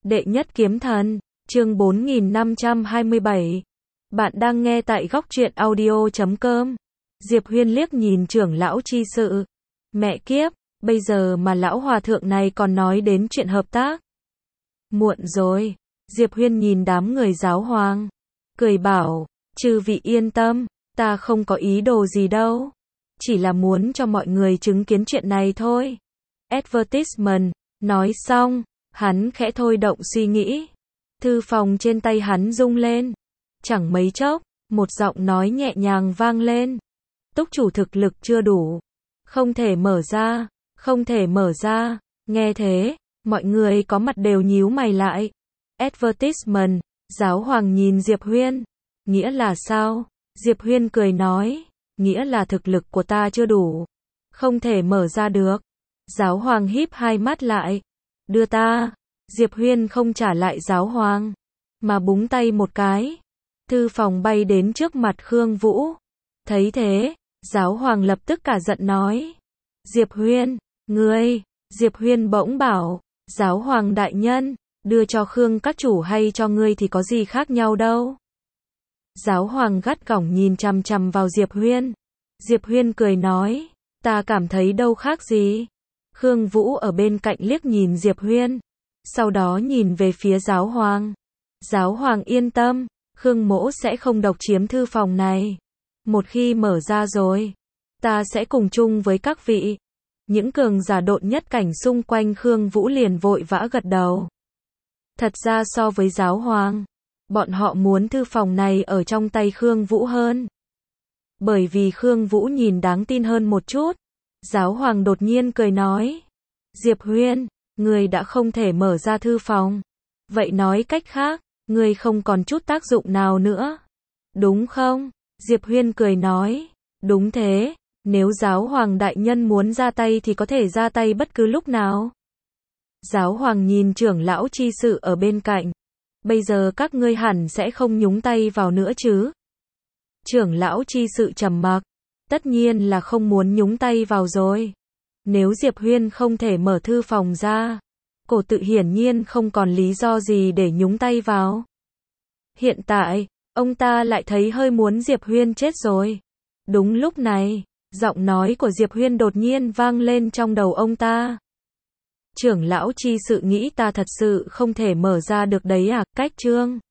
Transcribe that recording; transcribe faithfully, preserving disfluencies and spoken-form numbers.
Đệ nhất kiếm thần, chương bốn nghìn năm trăm hai mươi bảy. Bạn đang nghe tại góc truyện audio chấm com. Diệp Huyên liếc nhìn trưởng lão chi sự. Mẹ kiếp, bây giờ mà lão hòa thượng này còn nói đến chuyện hợp tác. Muộn rồi. Diệp Huyên nhìn đám người giáo hoàng, cười bảo, chư vị yên tâm, ta không có ý đồ gì đâu. Chỉ là muốn cho mọi người chứng kiến chuyện này thôi. Advertisement, nói xong, hắn khẽ thôi động suy nghĩ. Thư phòng trên tay hắn rung lên. Chẳng mấy chốc, một giọng nói nhẹ nhàng vang lên. Túc chủ thực lực chưa đủ. Không thể mở ra, không thể mở ra. Nghe thế, mọi người có mặt đều nhíu mày lại. Advertisement, giáo hoàng nhìn Diệp Huyên. Nghĩa là sao? Diệp Huyên cười nói. Nghĩa là thực lực của ta chưa đủ. Không thể mở ra được. Giáo hoàng híp hai mắt lại. Đưa ta. Diệp Huyên không trả lại giáo hoàng, mà búng tay một cái. Thư phòng bay đến trước mặt Khương Vũ. Thấy thế, giáo hoàng lập tức cả giận nói. Diệp Huyên, ngươi. Diệp Huyên bỗng bảo, giáo hoàng đại nhân, đưa cho Khương các chủ hay cho ngươi thì có gì khác nhau đâu. Giáo hoàng gắt gỏng nhìn chằm chằm vào Diệp Huyên. Diệp Huyên cười nói, ta cảm thấy đâu khác gì. Khương Vũ ở bên cạnh liếc nhìn Diệp Huyên, sau đó nhìn về phía giáo hoàng. Giáo hoàng yên tâm, Khương mỗ sẽ không độc chiếm thư phòng này. Một khi mở ra rồi, ta sẽ cùng chung với các vị. Những cường giả độn nhất cảnh xung quanh Khương Vũ liền vội vã gật đầu. Thật ra so với giáo hoàng, bọn họ muốn thư phòng này ở trong tay Khương Vũ hơn. Bởi vì Khương Vũ nhìn đáng tin hơn một chút. Giáo hoàng đột nhiên cười nói. Diệp Huyên, ngươi đã không thể mở ra thư phòng. Vậy nói cách khác, ngươi không còn chút tác dụng nào nữa. Đúng không? Diệp Huyên cười nói. Đúng thế, nếu giáo hoàng đại nhân muốn ra tay thì có thể ra tay bất cứ lúc nào. Giáo hoàng nhìn trưởng lão chi sự ở bên cạnh. Bây giờ các ngươi hẳn sẽ không nhúng tay vào nữa chứ? Trưởng lão chi sự trầm mặc. Tất nhiên là không muốn nhúng tay vào rồi. Nếu Diệp Huyên không thể mở thư phòng ra, cổ tự hiển nhiên không còn lý do gì để nhúng tay vào. Hiện tại, ông ta lại thấy hơi muốn Diệp Huyên chết rồi. Đúng lúc này, giọng nói của Diệp Huyên đột nhiên vang lên trong đầu ông ta. Trưởng lão chi sự nghĩ ta thật sự không thể mở ra được đấy à? Cách chương